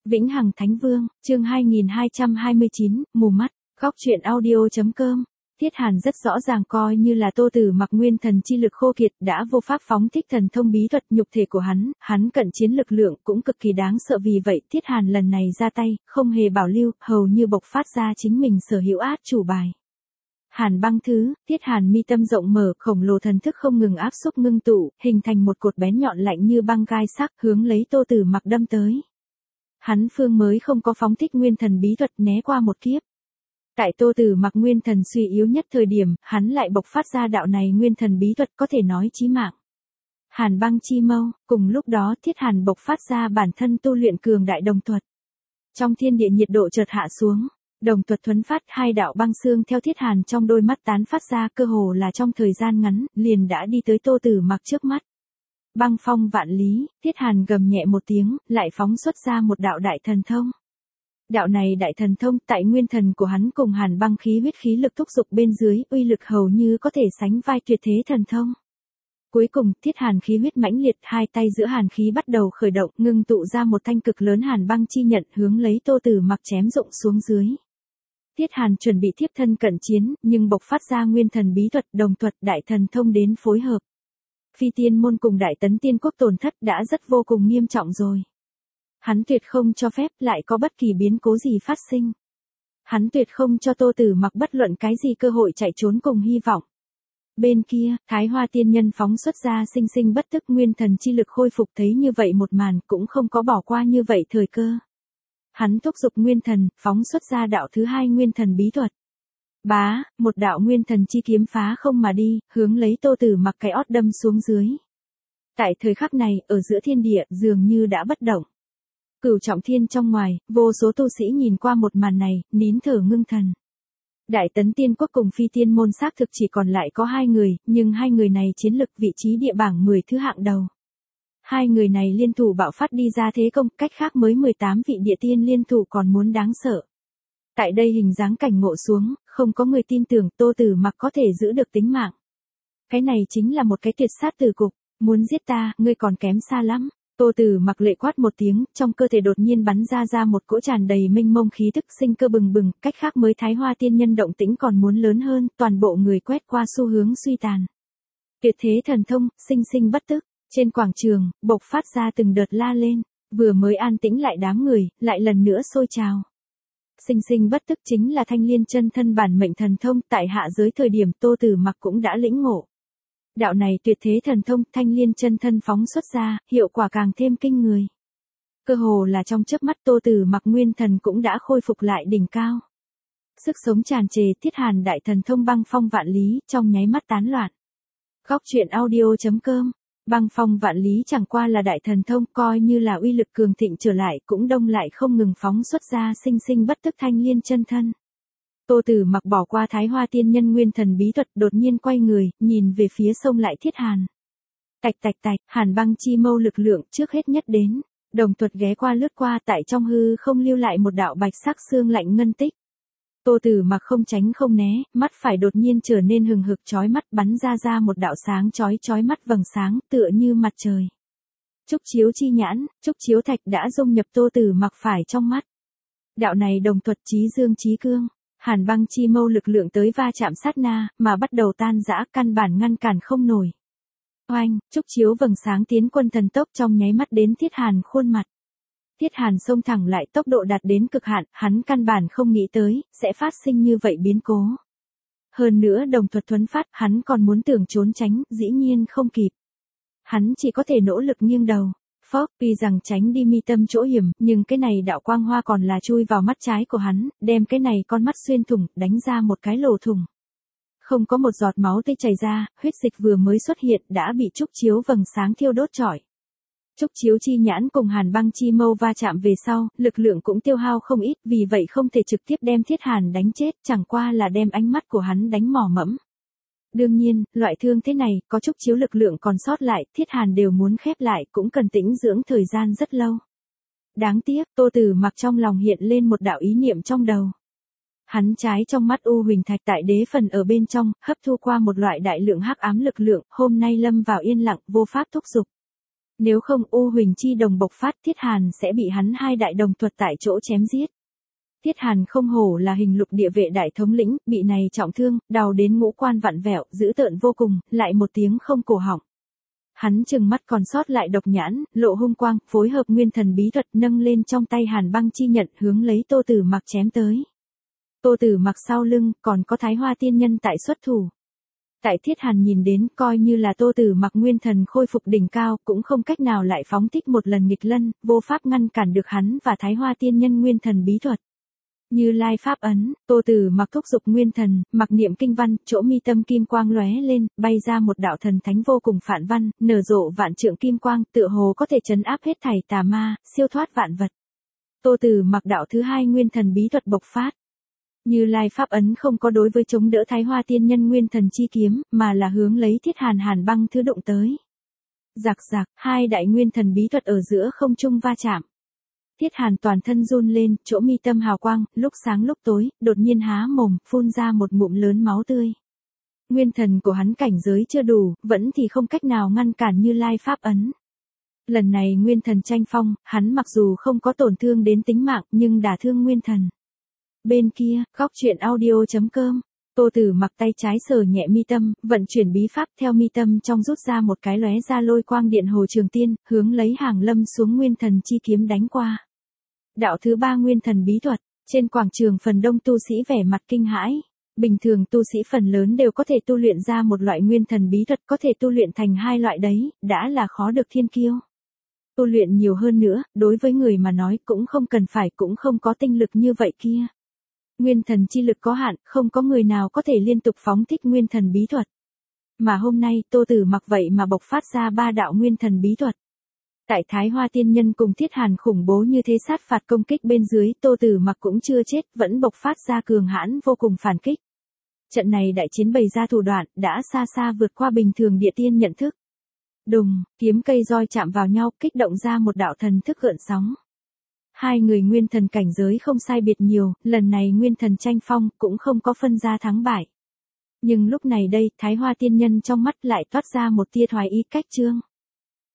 Vĩnh Hằng Thánh Vương, chương 2229, mù mắt, góc truyện audio.com. Thiết Hàn rất rõ ràng coi như là Tô Tử Mặc nguyên thần chi lực khô kiệt đã vô pháp phóng thích thần thông bí thuật nhục thể của hắn cận chiến lực lượng cũng cực kỳ đáng sợ, vì vậy Thiết Hàn lần này ra tay, không hề bảo lưu, hầu như bộc phát ra chính mình sở hữu át chủ bài. Hàn băng thứ, Thiết Hàn mi tâm rộng mở, khổng lồ thần thức không ngừng áp xúc ngưng tụ, hình thành một cột bén nhọn lạnh như băng gai sắc hướng lấy Tô Tử Mặc đâm tới. Hắn phương mới không có phóng thích nguyên thần bí thuật né qua một kiếp. Tại Tô Tử Mặc nguyên thần suy yếu nhất thời điểm, hắn lại bộc phát ra đạo này nguyên thần bí thuật có thể nói chí mạng. Hàn băng chi mâu, cùng lúc đó Thiết Hàn bộc phát ra bản thân tu luyện cường đại đồng thuật. Trong thiên địa nhiệt độ chợt hạ xuống, đồng thuật thuấn phát, hai đạo băng xương theo Thiết Hàn trong đôi mắt tán phát ra, cơ hồ là trong thời gian ngắn, liền đã đi tới Tô Tử Mặc trước mắt. Băng phong vạn lý, Thiết Hàn gầm nhẹ một tiếng, lại phóng xuất ra một đạo đại thần thông. Đạo này đại thần thông tại nguyên thần của hắn cùng hàn băng khí huyết khí lực thúc dục bên dưới, uy lực hầu như có thể sánh vai tuyệt thế thần thông. Cuối cùng, Thiết Hàn khí huyết mãnh liệt, hai tay giữa hàn khí bắt đầu khởi động, ngưng tụ ra một thanh cực lớn hàn băng chi nhận hướng lấy Tô Tử Mặc chém rụng xuống dưới. Thiết Hàn chuẩn bị thiếp thân cận chiến, nhưng bộc phát ra nguyên thần bí thuật, đồng thuật, đại thần thông đến phối hợp. Phi Tiên môn cùng Đại Tấn Tiên quốc tổn thất đã rất vô cùng nghiêm trọng rồi. Hắn tuyệt không cho phép lại có bất kỳ biến cố gì phát sinh. Hắn tuyệt không cho Tô Tử Mặc bất luận cái gì cơ hội chạy trốn cùng hy vọng. Bên kia, Thái Hoa Tiên Nhân phóng xuất ra sinh sinh bất tức nguyên thần chi lực khôi phục, thấy như vậy một màn cũng không có bỏ qua như vậy thời cơ. Hắn thúc dục nguyên thần, phóng xuất ra đạo thứ hai nguyên thần bí thuật. Bá, một đạo nguyên thần chi kiếm phá không mà đi, hướng lấy Tô Tử Mặc cái ót đâm xuống dưới. Tại thời khắc này, ở giữa thiên địa, dường như đã bất động. Cửu trọng thiên trong ngoài, vô số tu sĩ nhìn qua một màn này, nín thở ngưng thần. Đại Tấn Tiên quốc cùng Phi Tiên môn xác thực chỉ còn lại có hai người, nhưng hai người này chiến lực vị trí địa bảng 10 thứ hạng đầu. Hai người này liên thủ bạo phát đi ra thế công, cách khác mới 18 vị địa tiên liên thủ còn muốn đáng sợ. Tại đây hình dáng cảnh ngộ xuống, không có người tin tưởng Tô Tử Mặc có thể giữ được tính mạng. Cái này chính là một cái tuyệt sát tử cục, muốn giết ta, ngươi còn kém xa lắm. Tô Tử Mặc lệ quát một tiếng, trong cơ thể đột nhiên bắn ra một cỗ tràn đầy mênh mông khí tức, sinh cơ bừng bừng, cách khác mới Thái Hoa Tiên Nhân động tĩnh còn muốn lớn hơn, toàn bộ người quét qua xu hướng suy tàn. Tuyệt thế thần thông, sinh sinh bất tức, trên quảng trường, bộc phát ra từng đợt la lên, vừa mới an tĩnh lại đám người, lại lần nữa sôi trào. Sinh sinh bất tức chính là Thanh Liên chân thân bản mệnh thần thông, tại hạ giới thời điểm Tô Tử Mặc cũng đã lĩnh ngộ. Đạo này tuyệt thế thần thông, Thanh Liên chân thân phóng xuất ra, hiệu quả càng thêm kinh người. Cơ hồ là trong chớp mắt Tô Tử Mặc nguyên thần cũng đã khôi phục lại đỉnh cao. Sức sống tràn trề, Thiết Hàn đại thần thông băng phong vạn lý, trong nháy mắt tán loạn. Góc truyện audio.com. Băng phong vạn lý chẳng qua là đại thần thông, coi như là uy lực cường thịnh trở lại cũng đông lại không ngừng phóng xuất ra sinh sinh bất tức Thanh Liên chân thân. Tô Tử Mặc bỏ qua Thái Hoa Tiên Nhân nguyên thần bí thuật, đột nhiên quay người, nhìn về phía xông lại Thiết Hàn. Tạch tạch tạch, hàn băng chi mâu lực lượng trước hết nhất đến, đồng thuật ghé qua lướt qua, tại trong hư không lưu lại một đạo bạch sắc xương lạnh ngân tích. Tô Tử Mặc không tránh không né, mắt phải đột nhiên trở nên hừng hực chói mắt, bắn ra một đạo sáng chói mắt vầng sáng, tựa như mặt trời. Trúc chiếu chi nhãn, trúc chiếu thạch đã dung nhập Tô Tử Mặc phải trong mắt. Đạo này đồng thuật chí dương chí cương, hàn băng chi mâu lực lượng tới va chạm sát na, mà bắt đầu tan rã, căn bản ngăn cản không nổi. Oanh, trúc chiếu vầng sáng tiến quân thần tốc trong nháy mắt đến Thiết Hàn khuôn mặt. Thiết Hàn xông thẳng lại, tốc độ đạt đến cực hạn, hắn căn bản không nghĩ tới, sẽ phát sinh như vậy biến cố. Hơn nữa đồng thuật thuấn phát, hắn còn muốn tưởng trốn tránh, dĩ nhiên không kịp. Hắn chỉ có thể nỗ lực nghiêng đầu. Phốc, tuy rằng tránh đi mi tâm chỗ hiểm, nhưng cái này đạo quang hoa còn là chui vào mắt trái của hắn, đem cái này con mắt xuyên thủng, đánh ra một cái lỗ thủng. Không có một giọt máu tươi chảy ra, huyết dịch vừa mới xuất hiện đã bị trúc chiếu vầng sáng thiêu đốt trọi. Trúc chiếu chi nhãn cùng hàn băng chi mâu va chạm về sau, lực lượng cũng tiêu hao không ít, vì vậy không thể trực tiếp đem Thiết Hàn đánh chết, chẳng qua là đem ánh mắt của hắn đánh mỏ mẫm. Đương nhiên, loại thương thế này, có trúc chiếu lực lượng còn sót lại, Thiết Hàn đều muốn khép lại, cũng cần tĩnh dưỡng thời gian rất lâu. Đáng tiếc, Tô Tử Mặc trong lòng hiện lên một đạo ý niệm trong đầu. Hắn trái trong mắt U Huỳnh Thạch tại đế phần ở bên trong, hấp thu qua một loại đại lượng hắc ám lực lượng, hôm nay lâm vào yên lặng, vô pháp thúc dục. Nếu không U Huỳnh Chi đồng bộc phát, Thiết Hàn sẽ bị hắn hai đại đồng thuật tại chỗ chém giết. Thiết Hàn không hổ là hình lục địa vệ đại thống lĩnh, bị này trọng thương, đau đến ngũ quan vặn vẹo, dữ tợn vô cùng, lại một tiếng không cổ họng. Hắn trừng mắt còn sót lại độc nhãn, lộ hung quang, phối hợp nguyên thần bí thuật nâng lên trong tay Hàn Băng chi nhận hướng lấy Tô Tử Mặc chém tới. Tô Tử Mặc sau lưng, còn có Thái Hoa tiên nhân tại xuất thủ. Tại Thiết Hàn nhìn đến, coi như là Tô Tử Mặc nguyên thần khôi phục đỉnh cao, cũng không cách nào lại phóng thích một lần nghịch lân, vô pháp ngăn cản được hắn và Thái Hoa tiên nhân nguyên thần bí thuật. Như Lai pháp ấn, Tô Tử Mặc thúc dục nguyên thần, mặc niệm kinh văn, chỗ mi tâm kim quang lóe lên, bay ra một đạo thần thánh vô cùng phản văn, nở rộ vạn trượng kim quang, tựa hồ có thể trấn áp hết thảy tà ma, siêu thoát vạn vật. Tô Tử Mặc đạo thứ hai nguyên thần bí thuật bộc phát. Như Lai pháp ấn không có đối với chống đỡ Thái Hoa tiên nhân nguyên thần chi kiếm, mà là hướng lấy Thiết Hàn Hàn Băng thứ đụng tới. Rạc rạc, hai đại nguyên thần bí thuật ở giữa không trung va chạm. Thiết Hàn toàn thân run lên, chỗ mi tâm hào quang, lúc sáng lúc tối, đột nhiên há mồm, phun ra một ngụm lớn máu tươi. Nguyên thần của hắn cảnh giới chưa đủ, vẫn thì không cách nào ngăn cản Như Lai pháp ấn. Lần này nguyên thần tranh phong, hắn mặc dù không có tổn thương đến tính mạng, nhưng đả thương nguyên thần. Bên kia, góc truyện audio.com, Tô Tử Mặc tay trái sờ nhẹ mi tâm, vận chuyển bí pháp theo mi tâm trong rút ra một cái lóe ra lôi quang điện hồ trường tiên, hướng lấy Hàng Lâm xuống nguyên thần chi kiếm đánh qua. Đạo thứ ba nguyên thần bí thuật, trên quảng trường phần đông tu sĩ vẻ mặt kinh hãi. Bình thường tu sĩ phần lớn đều có thể tu luyện ra một loại nguyên thần bí thuật, có thể tu luyện thành hai loại đấy, đã là khó được thiên kiêu. Tu luyện nhiều hơn nữa, đối với người mà nói cũng không cần phải, cũng không có tinh lực như vậy kia. Nguyên thần chi lực có hạn, không có người nào có thể liên tục phóng thích nguyên thần bí thuật. Mà hôm nay, Tô Tử Mặc vậy mà bộc phát ra ba đạo nguyên thần bí thuật. Tại Thái Hoa tiên nhân cùng Thiết Hàn khủng bố như thế sát phạt công kích bên dưới, Tô Tử Mặc cũng chưa chết, vẫn bộc phát ra cường hãn vô cùng phản kích. Trận này đại chiến bày ra thủ đoạn, đã xa xa vượt qua bình thường địa tiên nhận thức. Đùng, kiếm cây roi chạm vào nhau, kích động ra một đạo thần thức gợn sóng. Hai người nguyên thần cảnh giới không sai biệt nhiều, lần này nguyên thần tranh phong, cũng không có phân ra thắng bại. Nhưng lúc này đây, Thái Hoa tiên nhân trong mắt lại toát ra một tia thoái ý cách chương.